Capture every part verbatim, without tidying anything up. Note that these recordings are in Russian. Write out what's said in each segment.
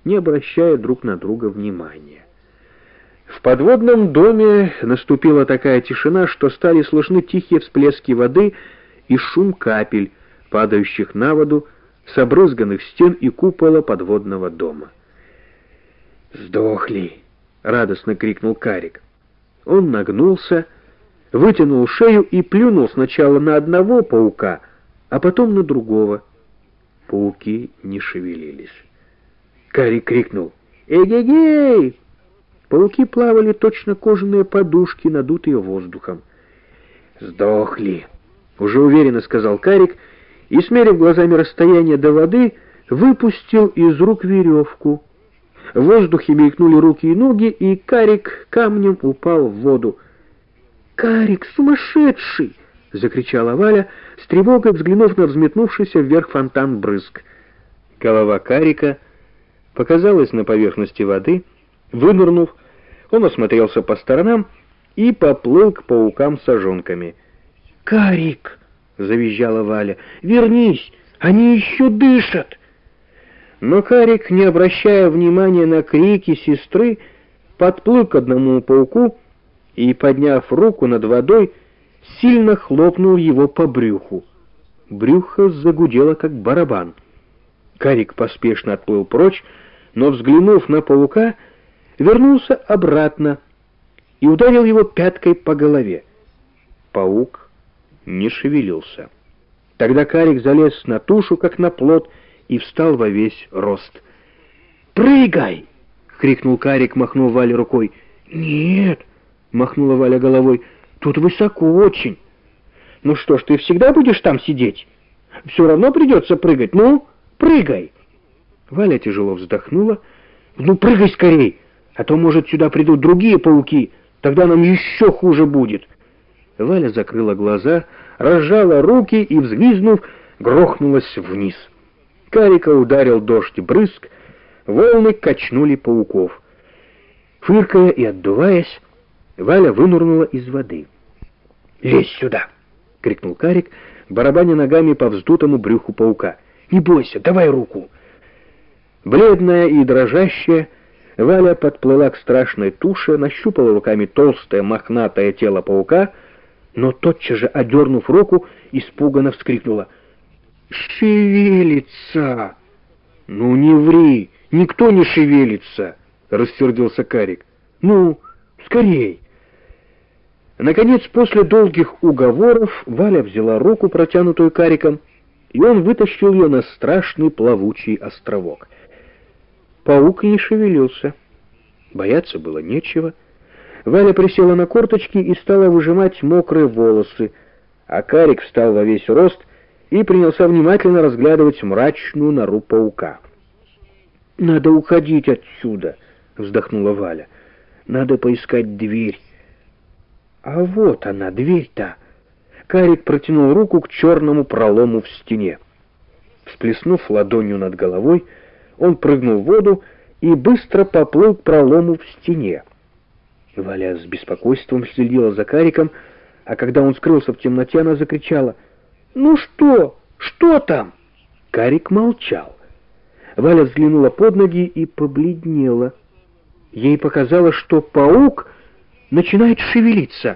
не обращая друг на друга внимания. В подводном доме наступила такая тишина, что стали слышны тихие всплески воды и шум капель, падающих на воду с обрызганных стен и купола подводного дома. «Сдохли!» — радостно крикнул Карик. Он нагнулся, вытянул шею и плюнул сначала на одного паука, а потом на другого. Пауки не шевелились. Карик крикнул: «Эгегей!» Пауки плавали точно кожаные подушки, надутые воздухом. «Сдохли!» — уже уверенно сказал Карик и, смерив глазами расстояние до воды, выпустил из рук веревку. В воздухе мелькнули руки и ноги, и Карик камнем упал в воду. «Карик, сумасшедший!» — закричала Валя, с тревогой взглянув на взметнувшийся вверх фонтан брызг. Голова Карика показалась на поверхности воды. Вынырнув, он осмотрелся по сторонам и поплыл к паукам с ожонками. «Карик!» — завизжала Валя. «Вернись! Они еще дышат!» Но Карик, не обращая внимания на крики сестры, подплыл к одному пауку и, подняв руку над водой, сильно хлопнул его по брюху. Брюхо загудело, как барабан. Карик поспешно отплыл прочь, но, взглянув на паука, вернулся обратно и ударил его пяткой по голове. Паук не шевелился. Тогда Карик залез на тушу, как на плот, и встал во весь рост. «Прыгай!» — крикнул Карик, махнув Вале рукой. «Нет!» — махнула Валя головой. «Тут высоко очень». «Ну что ж, ты всегда будешь там сидеть? Все равно придется прыгать. Ну, прыгай!» Валя тяжело вздохнула. «Ну, прыгай скорей, а то, может, сюда придут другие пауки, тогда нам еще хуже будет». Валя закрыла глаза, разжала руки и, взвизгнув, грохнулась вниз. Карика ударил дождь брызг, волны качнули пауков. Фыркая и отдуваясь, Валя вынырнула из воды. «Лезь сюда!» — крикнул Карик, барабаня ногами по вздутому брюху паука. «Не бойся, давай руку!» Бледная и дрожащая, Валя подплыла к страшной туше, нащупала руками толстое мохнатое тело паука, но тотчас же, одернув руку, испуганно вскрикнула: «Шевелится!» «Ну не ври, никто не шевелится!» — рассердился Карик. «Ну, скорей!» Наконец, после долгих уговоров, Валя взяла руку, протянутую Кариком, и он вытащил ее на страшный плавучий островок. Паук не шевелился. Бояться было нечего. Валя присела на корточки и стала выжимать мокрые волосы, а Карик встал во весь рост и принялся внимательно разглядывать мрачную нору паука. «Надо уходить отсюда», — вздохнула Валя. «Надо поискать дверь». «А вот она, дверь-то!» Карик протянул руку к черному пролому в стене. Всплеснув ладонью над головой, он прыгнул в воду и быстро поплыл к пролому в стене. Валя с беспокойством следила за Кариком, а когда он скрылся в темноте, она закричала: «Ну что? Что там?» Карик молчал. Валя взглянула под ноги и побледнела. Ей показалось, что паук начинает шевелиться.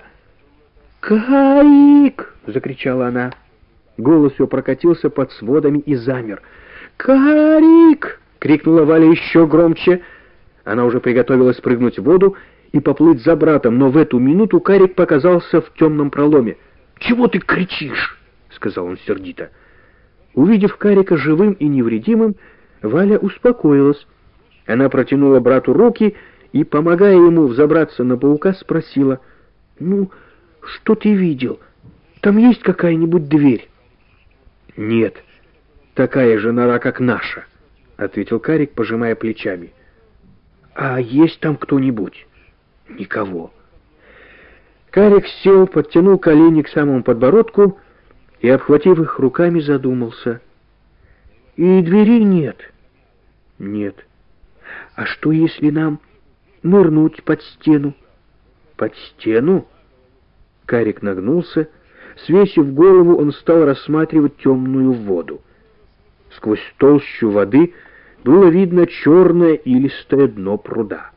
«Карик!» — закричала она. Голос ее прокатился под сводами и замер. «Карик!» — крикнула Валя еще громче. Она уже приготовилась прыгнуть в воду и поплыть за братом, но в эту минуту Карик показался в темном проломе. «Чего ты кричишь?» — сказал он сердито. Увидев Карика живым и невредимым, Валя успокоилась. Она протянула брату руки и, помогая ему взобраться на паука, спросила: «Ну, что ты видел? Там есть какая-нибудь дверь?» «Нет, такая же нора, как наша», — ответил Карик, пожимая плечами. «А есть там кто-нибудь?» «Никого». Карик сел, подтянул колени к самому подбородку и, обхватив их руками, задумался. «И двери нет?» «Нет». «А что, если нам нырнуть под стену?» «Под стену?» Карик нагнулся. Свесив голову, он стал рассматривать темную воду. Сквозь толщу воды было видно черное илистое дно пруда.